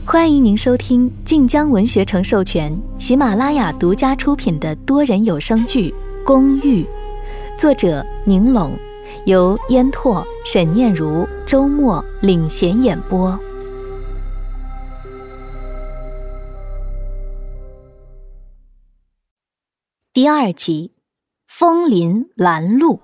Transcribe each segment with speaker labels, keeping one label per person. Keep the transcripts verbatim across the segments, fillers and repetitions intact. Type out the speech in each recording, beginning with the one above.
Speaker 1: 欢迎您收听晋江文学城授权、喜马拉雅独家出品的多人有声剧《公寓》，作者宁拢，由烟拓、沈念如、周末领衔演播。第二集，枫林拦路。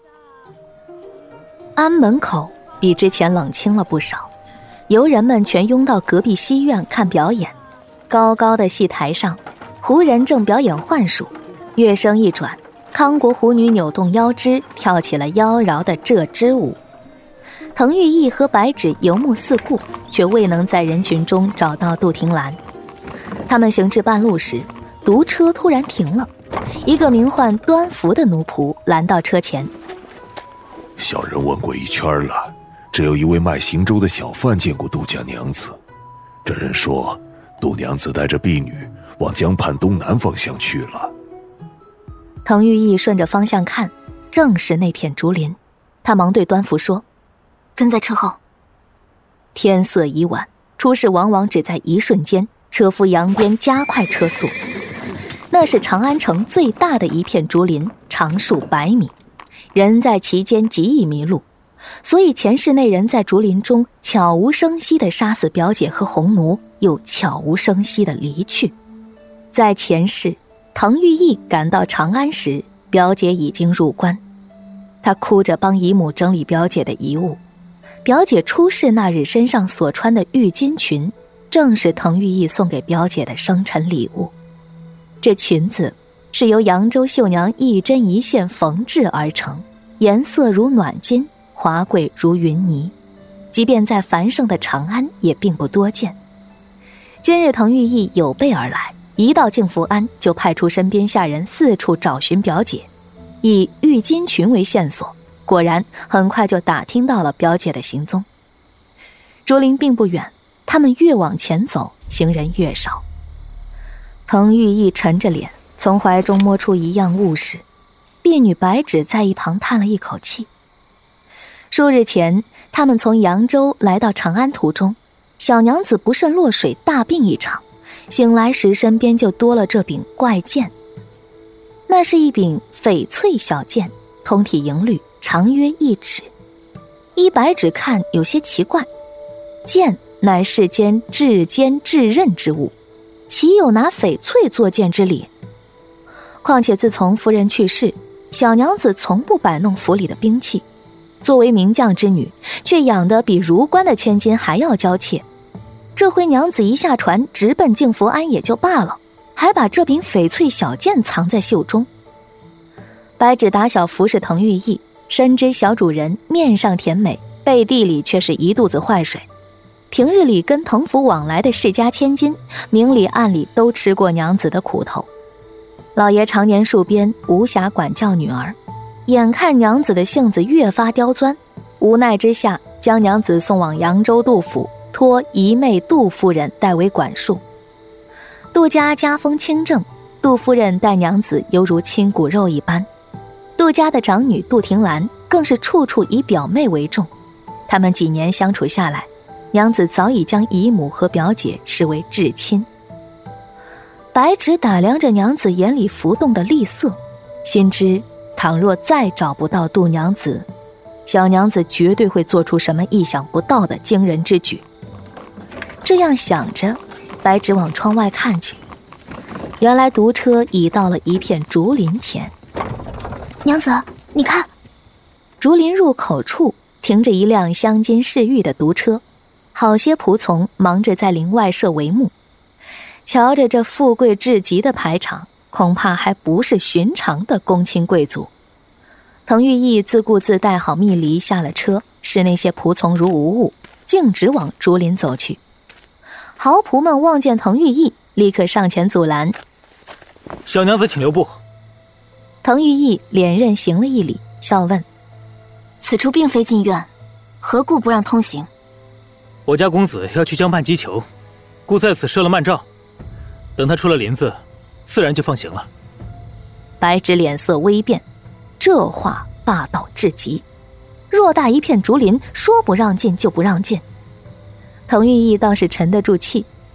Speaker 1: 安门口比之前冷清了不少，游人们全拥到隔壁西院看表演。高高的戏台上，胡人正表演幻术，乐声一转，康国狐女扭动腰肢，跳起了妖娆的鹧鸪舞。滕玉义和白芷游目四顾，却未能在人群中找到杜婷兰。他们行至半路时，毒车突然停了，一个名唤端福的奴仆拦到车前。
Speaker 2: 小人问过一圈了，只有一位卖行舟的小贩见过杜家娘子。这人说，杜娘子带着婢女往江畔东南方向去了。
Speaker 1: 滕玉义顺着方向看，正是那片竹林。他忙对端福说：“
Speaker 3: 跟在车后。”
Speaker 1: 天色已晚，出事往往只在一瞬间。车夫扬鞭加快车速。那是长安城最大的一片竹林，长数百米，人在其间极易迷路，所以前世那人在竹林中悄无声息地杀死表姐和红奴，又悄无声息地离去。在前世，滕玉义赶到长安时，表姐已经入关。他哭着帮姨母整理表姐的遗物。表姐出事那日身上所穿的玉金裙，正是滕玉义送给表姐的生辰礼物。这裙子是由扬州绣娘一针一线缝制而成，颜色如暖金，华贵如云泥，即便在繁盛的长安也并不多见。今日滕玉义有备而来，一到静福庵就派出身边下人四处找寻表姐，以玉金裙为线索，果然很快就打听到了表姐的行踪。竹林并不远，他们越往前走，行人越少。滕玉义沉着脸，从怀中摸出一样物事，婢女白芷在一旁叹了一口气。数日前，他们从扬州来到长安途中，小娘子不慎落水，大病一场，醒来时身边就多了这柄怪剑。那是一柄翡翠小剑，通体银绿，长约一尺。依白芷看有些奇怪，剑乃世间至坚至刃之物，岂有拿翡翠作剑之理？况且自从夫人去世，小娘子从不摆弄府里的兵器，作为名将之女，却养得比如官的千金还要娇怯。这回娘子一下船直奔静福庵也就罢了，还把这柄翡翠小剑藏在袖中。白芷打小服侍滕玉义，深知小主人面上甜美，背地里却是一肚子坏水。平日里跟滕府往来的世家千金，明里暗里都吃过娘子的苦头。老爷常年戍边，无暇管教女儿，眼看娘子的性子越发刁钻，无奈之下将娘子送往扬州杜府，托姨妹杜夫人代为管束。杜家家风清正，杜夫人待娘子犹如亲骨肉一般。杜家的长女杜婷兰更是处处以表妹为重。他们几年相处下来，娘子早已将姨母和表姐视为至亲。白芷打量着娘子眼里浮动的厉色，心知倘若再找不到杜娘子，小娘子绝对会做出什么意想不到的惊人之举。这样想着，白芷往窗外看去，原来毒车已到了一片竹林前。
Speaker 3: 娘子，你看，
Speaker 1: 竹林入口处停着一辆镶金饰玉的毒车，好些仆从忙着在林外设帷幕。瞧着这富贵至极的排场，恐怕还不是寻常的公卿贵族。滕玉义自顾自带好蜜梨下了车，使那些仆从如无物，径直往竹林走去。豪仆们望见滕玉义，立刻上前阻拦：“
Speaker 4: 小娘子请留步。”
Speaker 1: 滕玉义连任行了一礼，笑问：“
Speaker 3: 此处并非禁院，何故不让通行？”“
Speaker 4: 我家公子要去江畔击球，故在此设了慢帐，等他出了林子，自然就放行了。”
Speaker 1: 白芷脸色微变，这话霸道至极。偌大一片竹林，说不让进就不让进。滕玉义倒是沉得住气，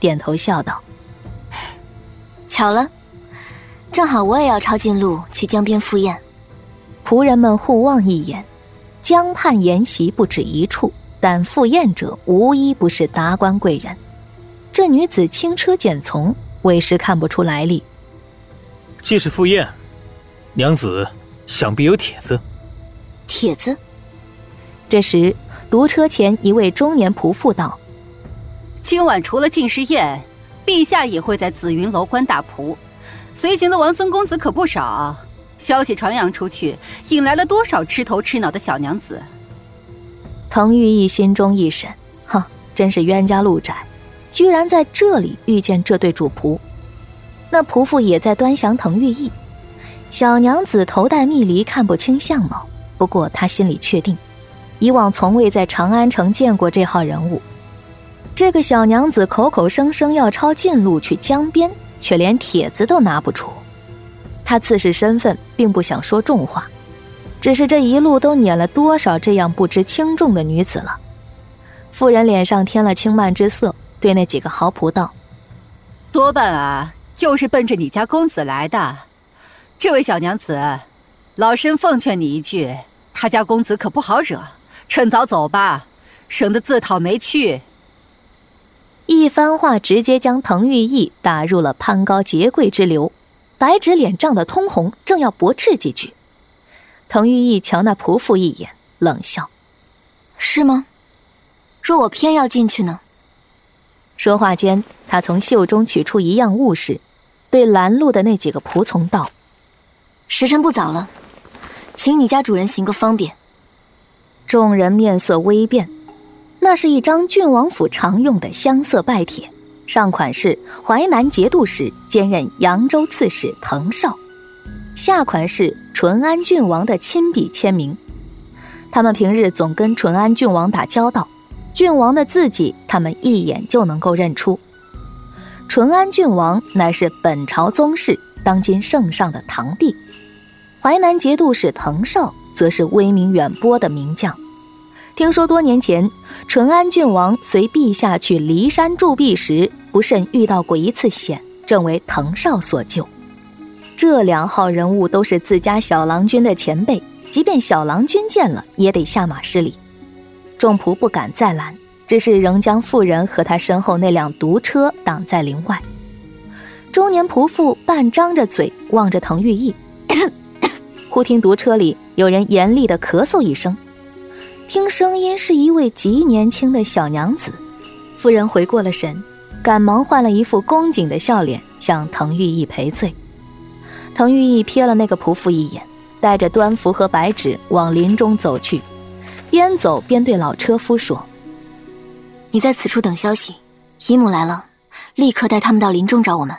Speaker 1: 点头笑道：“
Speaker 3: 巧了，正好我也要抄近路去江边赴宴。”
Speaker 1: 仆人们互望一眼，江畔筵席不止一处，但赴宴者无一不是达官贵人。这女子轻车简从，为师看不出来历。
Speaker 4: 既是赴宴，娘子想必有帖子。
Speaker 3: 帖子？
Speaker 1: 这时，独车前一位中年仆妇道：“
Speaker 5: 今晚除了进士宴，陛下也会在紫云楼观大仆，随行的王孙公子可不少。消息传扬出去，引来了多少吃头吃脑的小娘子。”
Speaker 1: 滕玉意心中一审，哼，真是冤家路窄，居然在这里遇见这对主仆。那仆妇也在端详滕玉意，小娘子头戴蜜梨，看不清相貌，不过她心里确定，以往从未在长安城见过这号人物。这个小娘子口口声声要抄近路去江边，却连帖子都拿不出。她自恃身份，并不想说重话，只是这一路都撵了多少这样不知轻重的女子了。妇人脸上添了轻慢之色，对那几个豪仆道：“
Speaker 5: 多半啊，又是奔着你家公子来的。这位小娘子，老身奉劝你一句，他家公子可不好惹，趁早走吧，省得自讨没趣。”
Speaker 1: 一番话直接将滕玉意打入了攀高结贵之流，白纸脸涨得通红，正要驳斥几句。滕玉意瞧那仆妇一眼，冷笑：“
Speaker 3: 是吗？若我偏要进去呢？”
Speaker 1: 说话间，他从袖中取出一样物事，对拦路的那几个仆从道：“
Speaker 3: 时辰不早了，请你家主人行个方便。”
Speaker 1: 众人面色微变，那是一张郡王府常用的香色拜帖，上款是淮南节度使兼任扬州刺史滕绍，下款是淳安郡王的亲笔签名。他们平日总跟淳安郡王打交道，郡王的字迹他们一眼就能够认出。淳安郡王乃是本朝宗室，当今圣上的堂弟，淮南节度使滕绍则是威名远播的名将。听说多年前淳安郡王随陛下去骊山驻跸时，不慎遇到过一次险，正为滕绍所救。这两号人物都是自家小郎君的前辈，即便小郎君见了也得下马施礼。众仆不敢再拦，只是仍将妇人和他身后那辆独车挡在林外。中年仆妇半张着嘴望着滕玉意，忽听独车里有人严厉地咳嗽一声，听声音是一位极年轻的小娘子。妇人回过了神，赶忙换了一副恭谨的笑脸向滕玉意赔罪。滕玉意瞥了那个仆妇一眼，带着端符和白纸往林中走去，边走边对老车夫说：“
Speaker 3: 你在此处等消息，姨母来了，立刻带他们到林中找我们。”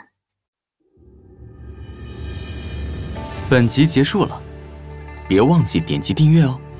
Speaker 6: 本集结束了，别忘记点击订阅哦。